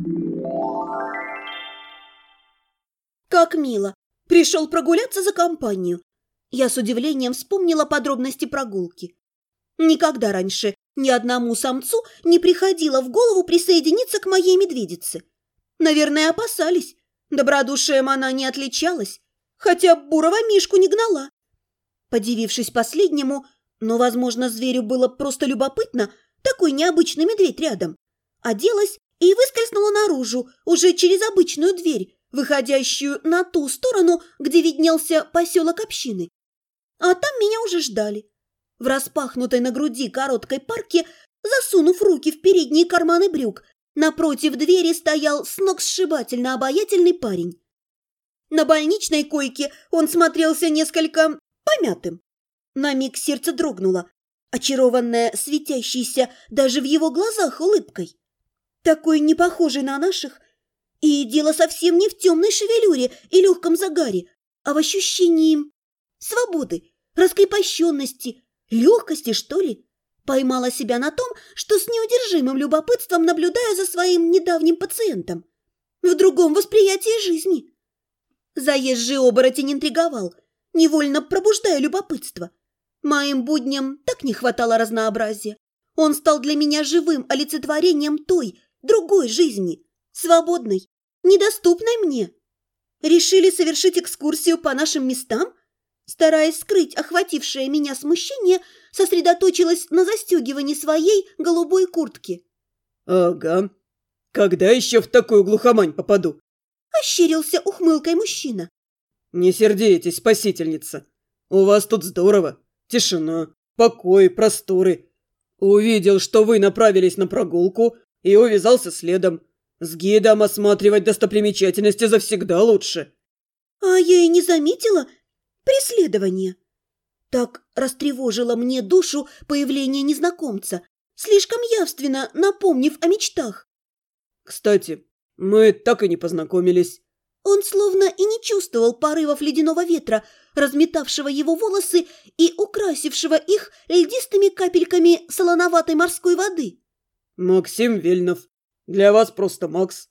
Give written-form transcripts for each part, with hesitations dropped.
Как мило! Пришел прогуляться за компанию. Я с удивлением вспомнила подробности прогулки. Никогда раньше ни одному самцу не приходило в голову присоединиться к моей медведице. Наверное, опасались. Добродушием она не отличалась, хотя бурого мишку не гнала. Подивившись последнему, но, возможно, зверю было просто любопытно, такой необычный медведь рядом, оделась и выскользнула наружу, уже через обычную дверь, выходящую на ту сторону, где виднелся поселок общины. А там меня уже ждали. В распахнутой на груди короткой парке, засунув руки в передние карманы брюк, напротив двери стоял сногсшибательно обаятельный парень. На больничной койке он смотрелся несколько помятым. На миг сердце дрогнуло, очарованное светящейся даже в его глазах улыбкой. Такой не похожий на наших. И дело совсем не в темной шевелюре и легком загаре, а в ощущении свободы, раскрепощенности, легкости, что ли. Поймала себя на том, что с неудержимым любопытством наблюдаю за своим недавним пациентом. В другом восприятии жизни. Заезжий оборотень интриговал, невольно пробуждая любопытство. Моим будням так не хватало разнообразия. Он стал для меня живым олицетворением той, другой жизни, свободной, недоступной мне. Решили совершить экскурсию по нашим местам? Стараясь скрыть охватившее меня смущение, сосредоточилась на застегивании своей голубой куртки. «Ага. Когда еще в такую глухомань попаду?» Ощерился ухмылкой мужчина. «Не сердитесь, спасительница. У вас тут здорово. Тишина, покой, просторы. Увидел, что вы направились на прогулку, и увязался следом. С гидом осматривать достопримечательности завсегда лучше». А я и не заметила преследования. Так растревожило мне душу появление незнакомца, слишком явственно напомнив о мечтах. «Кстати, мы так и не познакомились». Он словно и не чувствовал порывов ледяного ветра, разметавшего его волосы и украсившего их льдистыми капельками солоноватой морской воды. «Максим Вельнов. Для вас просто Макс».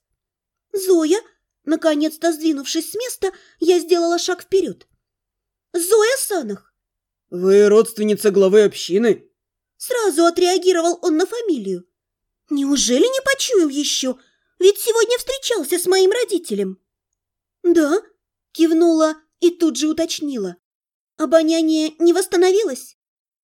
«Зоя?» Наконец-то сдвинувшись с места, я сделала шаг вперед. «Зоя Санах!» «Вы родственница главы общины?» Сразу отреагировал он на фамилию. «Неужели не почуял еще? Ведь сегодня встречался с моим родителем». «Да», – кивнула и тут же уточнила. «Обоняние не восстановилось?»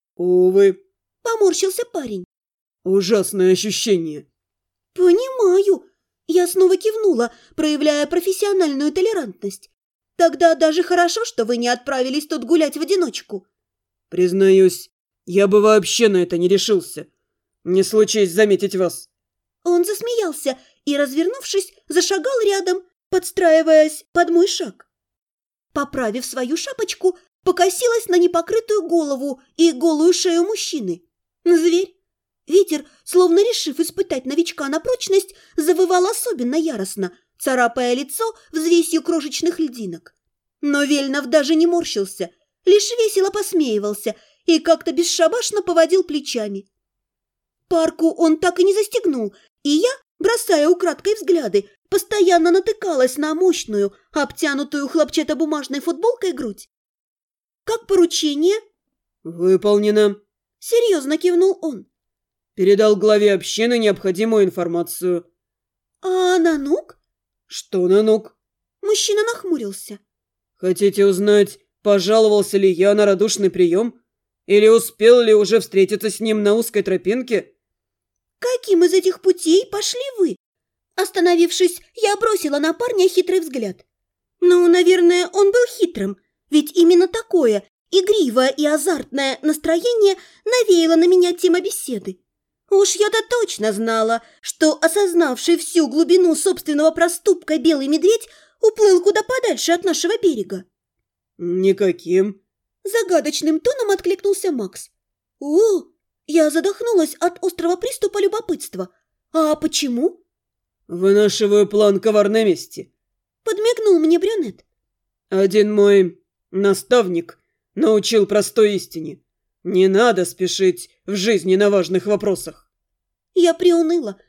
«Увы», – поморщился парень. «Ужасное ощущение». «Понимаю». Я снова кивнула, проявляя профессиональную толерантность. «Тогда даже хорошо, что вы не отправились тут гулять в одиночку». «Признаюсь, я бы вообще на это не решился. Не случись заметить вас». Он засмеялся и, развернувшись, зашагал рядом, подстраиваясь под мой шаг. Поправив свою шапочку, покосилась на непокрытую голову и голую шею мужчины. Зверь. Ветер, словно решив испытать новичка на прочность, завывал особенно яростно, царапая лицо взвесью крошечных льдинок. Но Вельнов даже не морщился, лишь весело посмеивался и как-то бесшабашно поводил плечами. Парку он так и не застегнул, и я, бросая украдкой взгляды, постоянно натыкалась на мощную, обтянутую хлопчатобумажной футболкой грудь. «Как поручение?» «Выполнено», — серьезно кивнул он. «Передал главе общины необходимую информацию». «А Нанук?» «Что Нанук?» Мужчина нахмурился. «Хотите узнать, пожаловался ли я на радушный прием? Или успел ли уже встретиться с ним на узкой тропинке?» «Каким из этих путей пошли вы?» Остановившись, я бросила на парня хитрый взгляд. Ну, наверное, он был хитрым, ведь именно такое игривое и азартное настроение навеяло на меня тема беседы. Уж я-то точно знала, что осознавший всю глубину собственного проступка белый медведь уплыл куда подальше от нашего берега. «Никаким», — загадочным тоном откликнулся Макс. «О!» — я задохнулась от острого приступа любопытства. «А почему?» «Вынашиваю план коварной мести», — подмигнул мне брюнет. «Один мой наставник научил простой истине. Не надо спешить в жизни на важных вопросах». Я приуныла,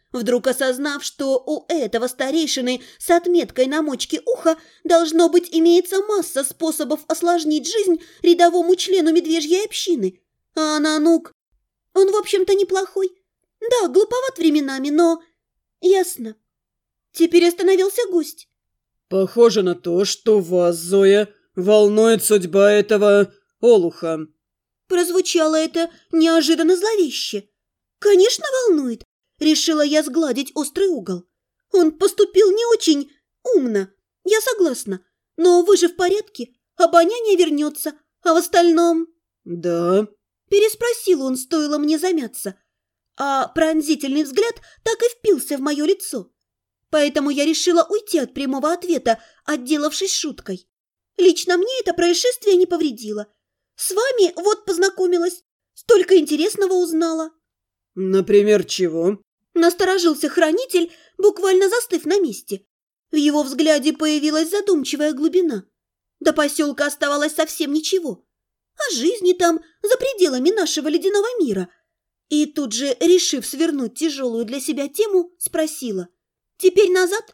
вдруг осознав, что у этого старейшины с отметкой на мочке уха должно быть имеется масса способов осложнить жизнь рядовому члену медвежьей общины. А Нанук, он, в общем-то, неплохой. Да, глуповат временами, но... Ясно. Теперь остановился гость. Похоже на то, что вас, Зоя, волнует судьба этого олуха. Прозвучало это неожиданно зловеще. Конечно, волнует. Решила я сгладить острый угол. Он поступил не очень умно, я согласна. Но вы же в порядке, обоняние вернется, а в остальном... Да. Переспросил он, стоило мне замяться. А пронзительный взгляд так и впился в мое лицо. Поэтому я решила уйти от прямого ответа, отделавшись шуткой. Лично мне это происшествие не повредило. С вами вот познакомилась, столько интересного узнала. Например, чего? Насторожился хранитель, буквально застыв на месте. В его взгляде появилась задумчивая глубина. До поселка оставалось совсем ничего. О жизни там, за пределами нашего ледяного мира. И тут же, решив свернуть тяжелую для себя тему, спросила: «Теперь назад?»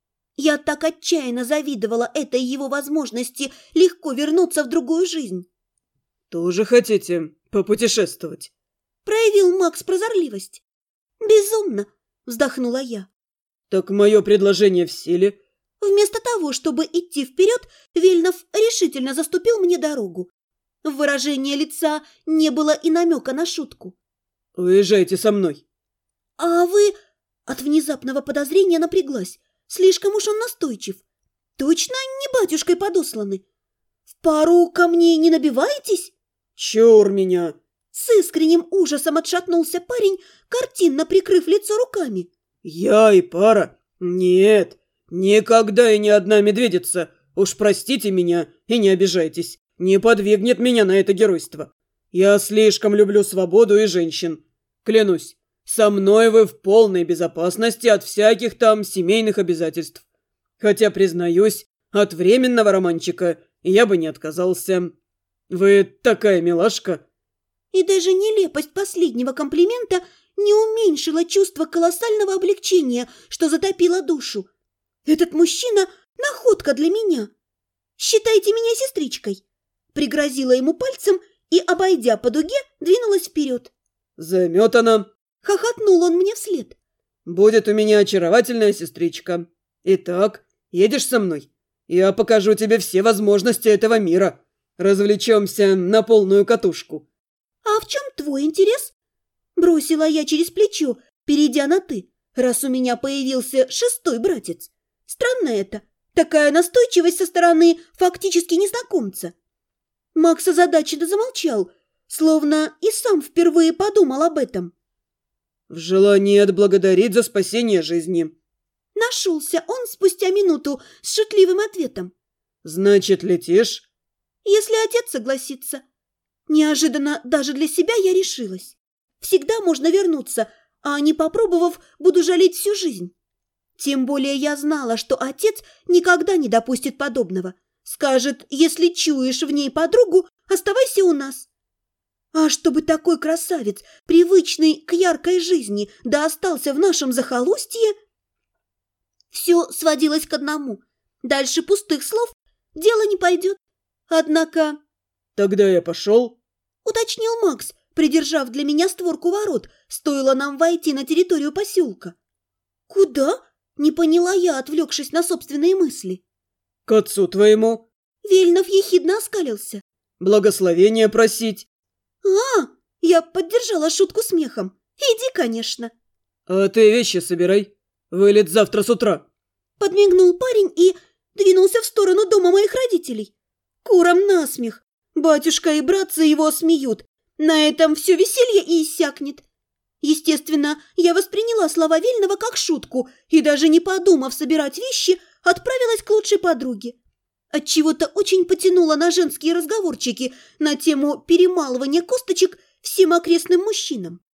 Я так отчаянно завидовала этой его возможности легко вернуться в другую жизнь. «Тоже хотите попутешествовать?» Проявил Макс прозорливость. «Безумно!» – вздохнула я. «Так мое предложение в силе?» Вместо того, чтобы идти вперед, Вельнов решительно заступил мне дорогу. В выражении лица не было и намека на шутку. «Уезжайте со мной». «А вы...» От внезапного подозрения напряглась. Слишком уж он настойчив. «Точно не батюшкой подосланы? В пару ко мне не набиваетесь?» «Чур меня!» С искренним ужасом отшатнулся парень, картинно прикрыв лицо руками. «Я и пара? Нет, никогда и ни одна медведица, уж простите меня и не обижайтесь, не подвигнет меня на это геройство. Я слишком люблю свободу и женщин. Клянусь, со мной вы в полной безопасности от всяких там семейных обязательств. Хотя, признаюсь, от временного романчика я бы не отказался. Вы такая милашка». И даже нелепость последнего комплимента не уменьшила чувство колоссального облегчения, что затопило душу. Этот мужчина – находка для меня. Считайте меня сестричкой. Пригрозила ему пальцем и, обойдя по дуге, двинулась вперед. «Заметана!» – хохотнул он мне вслед. «Будет у меня очаровательная сестричка. Итак, едешь со мной? Я покажу тебе все возможности этого мира. Развлечемся на полную катушку». «А в чем твой интерес?» Бросила я через плечо, перейдя на «ты», раз у меня появился шестой братец. Странно это, такая настойчивость со стороны фактически незнакомца. Макс озадаченно замолчал, словно и сам впервые подумал об этом. «В желании отблагодарить за спасение жизни». Нашелся он спустя минуту с шутливым ответом. «Значит, летишь?» «Если отец согласится». Неожиданно даже для себя я решилась. Всегда можно вернуться, а не попробовав, буду жалеть всю жизнь. Тем более я знала, что отец никогда не допустит подобного. Скажет: если чуешь в ней подругу, оставайся у нас. А чтобы такой красавец, привычный к яркой жизни, да остался в нашем захолустье... Все сводилось к одному. Дальше пустых слов дело не пойдет. Однако... «Тогда я пошел», — уточнил Макс, придержав для меня створку ворот, стоило нам войти на территорию поселка. «Куда?» – не поняла я, отвлекшись на собственные мысли. «К отцу твоему». Вельнов ехидно оскалился. «Благословение просить». «А!» – я поддержала шутку смехом. «Иди, конечно». «А ты вещи собирай. Вылет завтра с утра». Подмигнул парень и двинулся в сторону дома моих родителей. Курам насмех. Батюшка и братцы его смеют. На этом все веселье и иссякнет. Естественно, я восприняла слова Вельного как шутку и, даже не подумав собирать вещи, отправилась к лучшей подруге. Отчего-то очень потянула на женские разговорчики на тему перемалывания косточек всем окрестным мужчинам.